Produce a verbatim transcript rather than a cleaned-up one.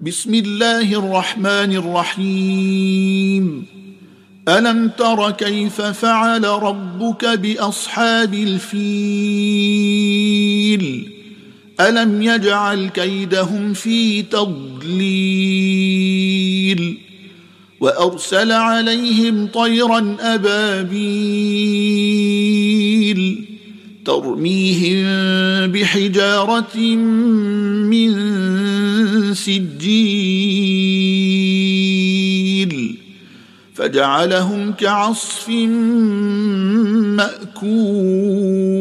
بسم الله الرحمن الرحيم. ألم تر كيف فعل ربك بأصحاب الفيل ألم يجعل كيدهم في تضليل وأرسل عليهم طيرا أبابيل ترميهم بحجارة من سجيل فجعلهم كعصف مأكول.